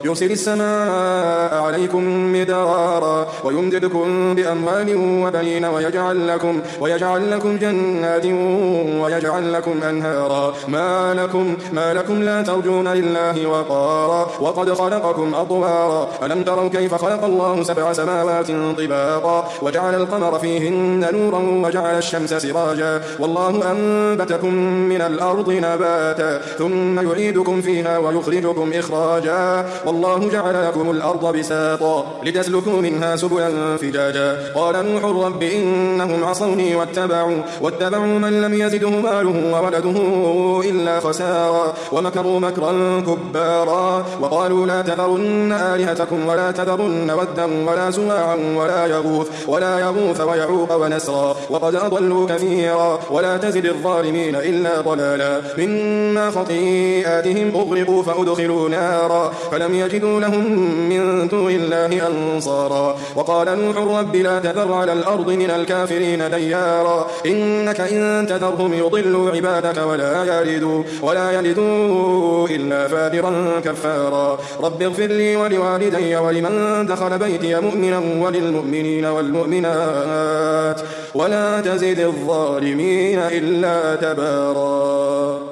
يرسل السماء عليكم مدرارا ويمددكم بأموال وبنين ويجعل لكم جنات ويجعل لكم أنهارا ما لكم لا ترجون لله وقارا وقد خلقكم أطوارا ألم تروا كيف خلق الله 7 سماوات طباقا وجعل القمر فيهن نورا وجعل الشمس سراجا والله أنبتكم من الأرض نباتا ثم يعيدكم فيها ويخرجكم إخراجا والله جعل لكم الأرض بساطا لتسلكوا منها سبلا فجاجا قال نوح رب إنهم عصوني واتبعوا من لم يزده ماله وولده إلا خسارا ومكروا مكرا كبارا وقالوا لا تذرن آلهتكم ولا تذرن ودا ولا سواعا ولا يغوث ويعوق ونسرا وقد أضلوا كثيرا ولا تزد الظالمين إلا ضلالا مما خطيئاتهم أغرقوا فأدخلوا نارا فلم يجدوا لهم من دون الله أنصارا وقال نوح رب لا تذر على الأرض من الكافرين ديارا إنك إن تذرهم يضلوا عبادك ولا يلدوا إلا فاجرا كفارا رب اغفر لي ولوالدي ولمن دخل بيتي مؤمنا وللمؤمنين والمؤمنات ولا تزد الظالمين إلا تبارا.